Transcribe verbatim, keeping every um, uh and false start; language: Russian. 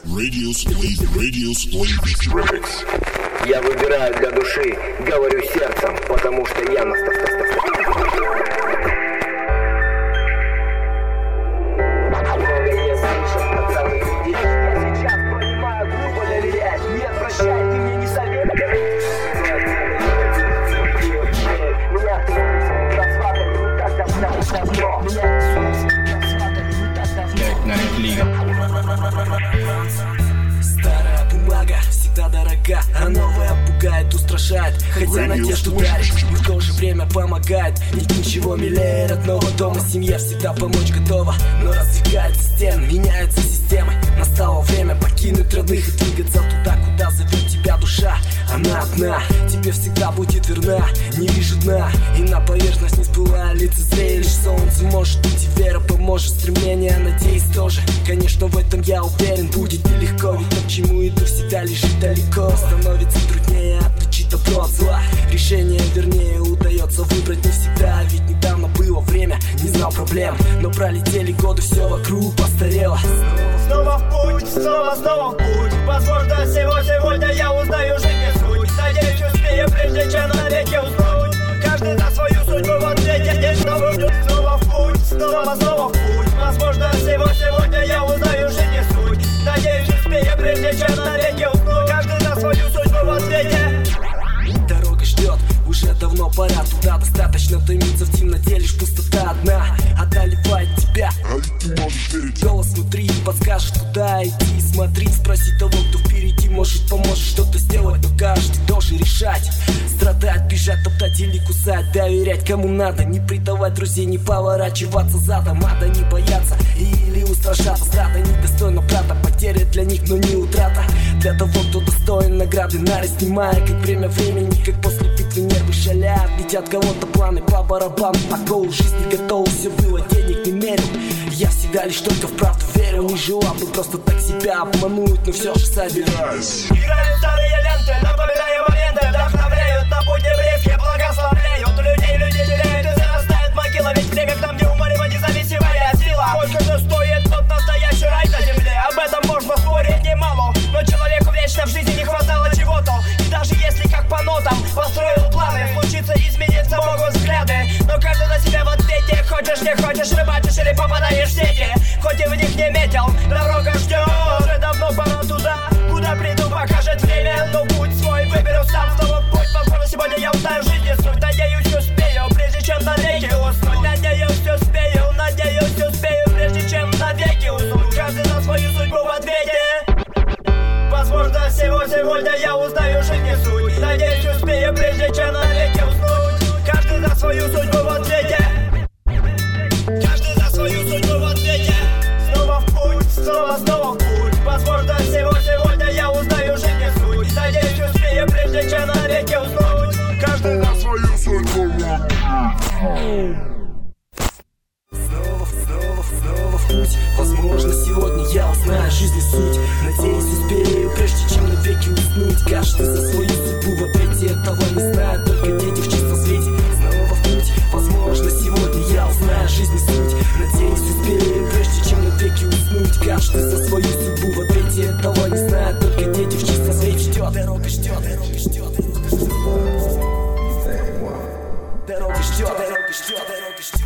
Radio Splay, Radio Splay Remix. Я выбираю для души, говорю сердцем, потому что я на Старая бумага всегда дорога, а новая пугает, устрашает. Хотя надежду дарит, и в то же время помогает. Нет ничего милее родного дома. Семья всегда помочь готова, но раздвигаются стены, меняется система. Настало время покинуть родных и двигаться туда, куда зовет тебя душа. Она одна, тебе всегда будет верна. Не вижу дна, и на поверхность не всплывая лицезрея. Лишь солнце может быть и вера поможет. Стремление, надеюсь, тоже. Конечно, в этом я уверен, будет нелегко. Ведь то, к чему иду, всегда лежит далеко. Становится труднее отличить добро от зла. Решение, вернее, удается выбрать не всегда. Ведь недавно было время, не знал проблем. Но пролетели годы, все вокруг постарело. Снова в путь, снова, снова в путь. Возможно, всего сегодня я узнаю жизнь суть. Надеюсь, успею, прежде чем навеки уснуть. Каждый за свою судьбу в ответе. Снова в путь, снова, снова в путь. Возможно, всего сегодня я узнаю жизнь суть. Надеюсь, успею, прежде чем навеки уснуть. Каждый за свою судьбу в ответе. Дорога ждет, уже давно пора туда. Достаточно томиться в темноте, лишь пустота одна одолевает тебя. Голос внутри подскажет, куда идти. Смотри, спроси того, кто впереди. Может, поможет что-то сделать, но каждый должен решать. Страдать, бежать, топтать или кусать. Доверять кому надо, не предавать друзей, не поворачиваться задом. Надо не бояться или устрашаться. Страта недостойна брата, потеря для них, но не утрата. Для того, кто достоин награды, нары снимая, как время времени, как после битвы нервы шалят. Летят кого-то планы по барабану, а кого в жизни готово все было, денег не мерил. Я всегда лишь только в правду верил. Не желал бы просто так себя обмануть, но все же собираюсь. Играют старые ленты, напоминая моменты. Вдохновляют на путь еврейский, благословляют. Людей людей теряют и зарастают могила. Ведь время к нам неумолимо независимая сила. Сколько же стоит тот настоящий рай на земле? Об этом можно спорить немало. Но человеку вечно в жизни не хватало чего-то. И даже если как по нотам построил планы, случится измениться могут взгляды. Но каждый за себя в ответе. Хочешь не хочешь, рыбачишь или попадаешь в сети. Хоть и в них не метил, дорога ждет. Уже давно пора туда, куда приду, покажет время. Но путь свой выберу сам, снова в путь. Возможно, сегодня я узнаю жизнь суть. Надеюсь, успею, прежде чем навеки уснуть. Надеюсь, успею, надеюсь, успею, прежде чем навеки уснуть. Каждый за свою судьбу в ответе. Возможно, всего сегодня я узнаю жизнь суть. Надеюсь, успею, прежде чем навеки уснуть. Каждый за свою судьбу в ответе. Каждый за свою судьбу в ответе. Снова в путь, снова, снова в путь. Возможно, всего сегодня я узнаю жизнь суть. Надеюсь, успею, прежде чем навеки уснуть. Каждый за свою судьбу. Снова, снова, снова в путь. Возможно, сегодня я узнаю жизни суть. Надеюсь, успею, прежде чем навеки уснуть. Каждый за свою судьбу в ответе. Этого не знают только дети в чистом свете. Снова в путь. Возможно, сегодня я узнаю жизни суть. Надеюсь, успею, прежде чем навеки уснуть. Каждый за свою судьбу в ответе. Этого не знают только дети в чистом свете. Ждет, дорога ждет, дорога ждет. Дорога ждет, дорога ждет, дорога ждет.